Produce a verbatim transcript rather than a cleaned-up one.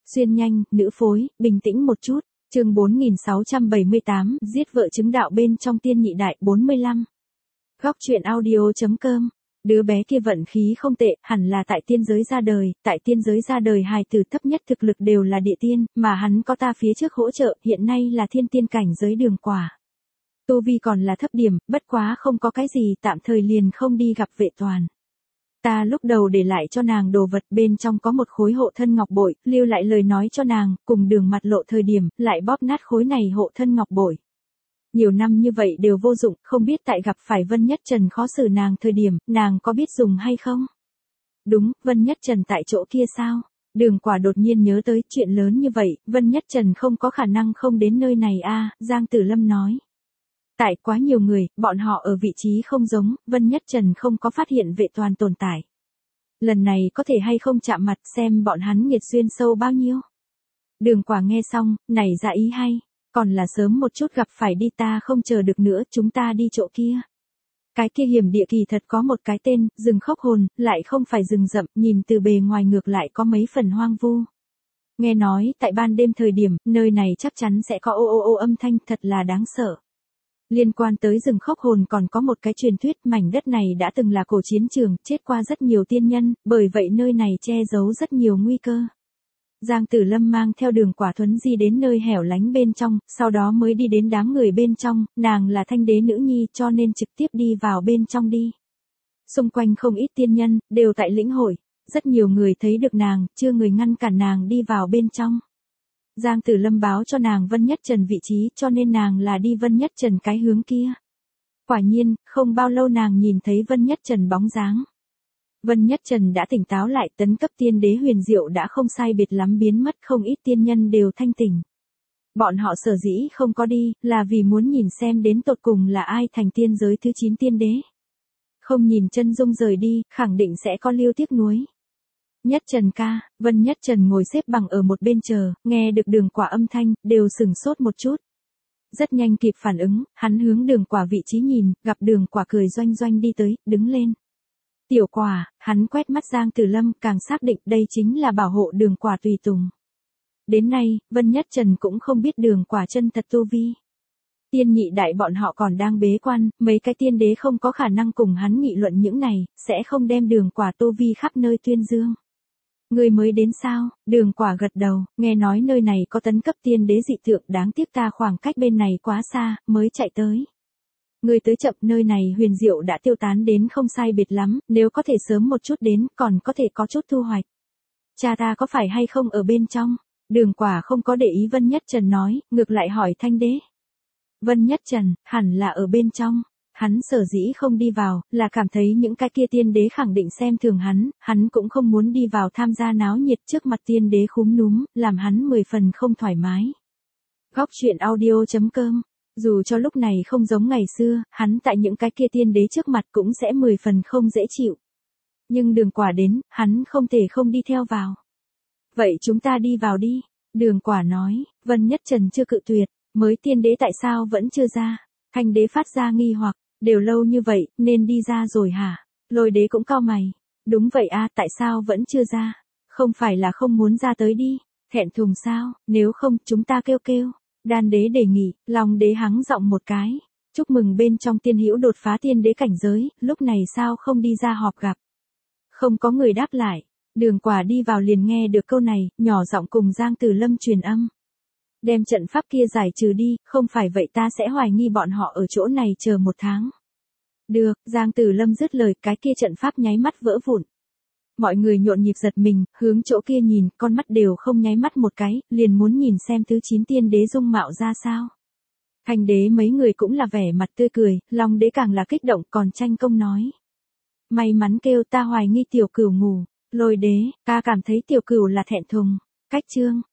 Xuyên nhanh, nữ phối, bình tĩnh một chút. Chương bốn nghìn sáu trăm bảy mươi tám, giết vợ chứng đạo bên trong tiên nhị đại bốn mươi lăm. Góc truyện audio.com. Đứa bé kia vận khí không tệ, hẳn là tại tiên giới ra đời, tại tiên giới ra đời hài tử thấp nhất thực lực đều là địa tiên, mà hắn có ta phía trước hỗ trợ, hiện nay là thiên tiên cảnh giới Đường Quả. Tu vi còn là thấp điểm, bất quá không có cái gì, tạm thời liền không đi gặp Vệ Toàn. Ta lúc đầu để lại cho nàng đồ vật, bên trong có một khối hộ thân ngọc bội, lưu lại lời nói cho nàng, cùng Đường mặt lộ thời điểm, lại bóp nát khối này hộ thân ngọc bội. Nhiều năm như vậy đều vô dụng, không biết tại gặp phải Vân Nhất Trần khó xử nàng thời điểm, nàng có biết dùng hay không? Đúng, Vân Nhất Trần tại chỗ kia sao? Đường Quả đột nhiên nhớ tới chuyện lớn như vậy, Vân Nhất Trần không có khả năng không đến nơi này a, Giang Tử Lâm nói. Tại quá nhiều người, bọn họ ở vị trí không giống, Vân Nhất Trần không có phát hiện Vệ Toàn tồn tại. Lần này có thể hay không chạm mặt xem bọn hắn nghiệt xuyên sâu bao nhiêu. Đường Quả nghe xong, nảy ra ý hay. Còn là sớm một chút gặp phải đi, ta không chờ được nữa, chúng ta đi chỗ kia. Cái kia hiểm địa kỳ thật có một cái tên, rừng khốc hồn, lại không phải rừng rậm, nhìn từ bề ngoài ngược lại có mấy phần hoang vu. Nghe nói, tại ban đêm thời điểm, nơi này chắc chắn sẽ có ô ô ô âm thanh, thật là đáng sợ. Liên quan tới rừng khốc hồn còn có một cái truyền thuyết, mảnh đất này đã từng là cổ chiến trường, chết qua rất nhiều tiên nhân, bởi vậy nơi này che giấu rất nhiều nguy cơ. Giang Tử Lâm mang theo Đường Quả thuấn di đến nơi hẻo lánh bên trong, sau đó mới đi đến đám người bên trong, nàng là thanh đế nữ nhi cho nên trực tiếp đi vào bên trong đi. Xung quanh không ít tiên nhân, đều tại lĩnh hội, rất nhiều người thấy được nàng, chưa người ngăn cản nàng đi vào bên trong. Giang Tử Lâm báo cho nàng Vân Nhất Trần vị trí cho nên nàng là đi Vân Nhất Trần cái hướng kia. Quả nhiên, không bao lâu nàng nhìn thấy Vân Nhất Trần bóng dáng. Vân Nhất Trần đã tỉnh táo lại, tấn cấp tiên đế huyền diệu đã không sai biệt lắm biến mất, không ít tiên nhân đều thanh tỉnh. Bọn họ sở dĩ không có đi, là vì muốn nhìn xem đến tột cùng là ai thành tiên giới thứ chín tiên đế. Không nhìn chân dung rời đi, khẳng định sẽ có lưu tiếc nuối. Nhất Trần ca, Vân Nhất Trần ngồi xếp bằng ở một bên chờ, nghe được Đường Quả âm thanh, đều sửng sốt một chút. Rất nhanh kịp phản ứng, hắn hướng Đường Quả vị trí nhìn, gặp Đường Quả cười doanh doanh đi tới, đứng lên. Tiểu Quả, hắn quét mắt Giang Tử Lâm, càng xác định đây chính là bảo hộ Đường Quả tùy tùng. Đến nay, Vân Nhất Trần cũng không biết Đường Quả chân thật tu vi. Tiên nhị đại bọn họ còn đang bế quan, mấy cái tiên đế không có khả năng cùng hắn nghị luận những này, sẽ không đem Đường Quả tu vi khắp nơi tuyên dương. Người mới đến sao? Đường Quả gật đầu, nghe nói nơi này có tấn cấp tiên đế dị tượng, đáng tiếc ta khoảng cách bên này quá xa, mới chạy tới. Người tới chậm, nơi này huyền diệu đã tiêu tán đến không sai biệt lắm, nếu có thể sớm một chút đến, còn có thể có chút thu hoạch. Cha ta có phải hay không ở bên trong? Đường Quả không có để ý Vân Nhất Trần nói, ngược lại hỏi thanh đế. Vân Nhất Trần, hẳn là ở bên trong. Hắn sở dĩ không đi vào, là cảm thấy những cái kia tiên đế khẳng định xem thường hắn, hắn cũng không muốn đi vào tham gia náo nhiệt trước mặt tiên đế khúm núm, làm hắn mười phần không thoải mái. Góc truyện audio.com. Dù cho lúc này không giống ngày xưa, hắn tại những cái kia tiên đế trước mặt cũng sẽ mười phần không dễ chịu. Nhưng Đường Quả đến, hắn không thể không đi theo vào. Vậy chúng ta đi vào đi. Đường Quả nói, Vân Nhất Trần chưa cự tuyệt, mới tiên đế tại sao vẫn chưa ra? Thanh đế phát ra nghi hoặc, đều lâu như vậy, nên đi ra rồi hả? Lôi đế cũng cau mày. Đúng vậy a, tại sao vẫn chưa ra? Không phải là không muốn ra tới đi, thẹn thùng sao? Nếu không, chúng ta kêu kêu. Đan đế đề nghị, Long đế hắng giọng một cái. Chúc mừng bên trong tiên hữu đột phá tiên đế cảnh giới, lúc này sao không đi ra họp gặp? Không có người đáp lại. Đường Quả đi vào liền nghe được câu này, nhỏ giọng cùng Giang Tử Lâm truyền âm. Đem trận pháp kia giải trừ đi, không phải vậy ta sẽ hoài nghi bọn họ ở chỗ này chờ một tháng. Được, Giang Tử Lâm dứt lời, cái kia trận pháp nháy mắt vỡ vụn. Mọi người nhộn nhịp giật mình, hướng chỗ kia nhìn, con mắt đều không nháy mắt một cái, liền muốn nhìn xem thứ chín tiên đế dung mạo ra sao. Thanh đế mấy người cũng là vẻ mặt tươi cười, Long đế càng là kích động, còn tranh công nói. May mắn kêu ta hoài nghi tiểu cửu ngủ, Lôi đế, ta cảm thấy tiểu cửu là thẹn thùng. Cách chương,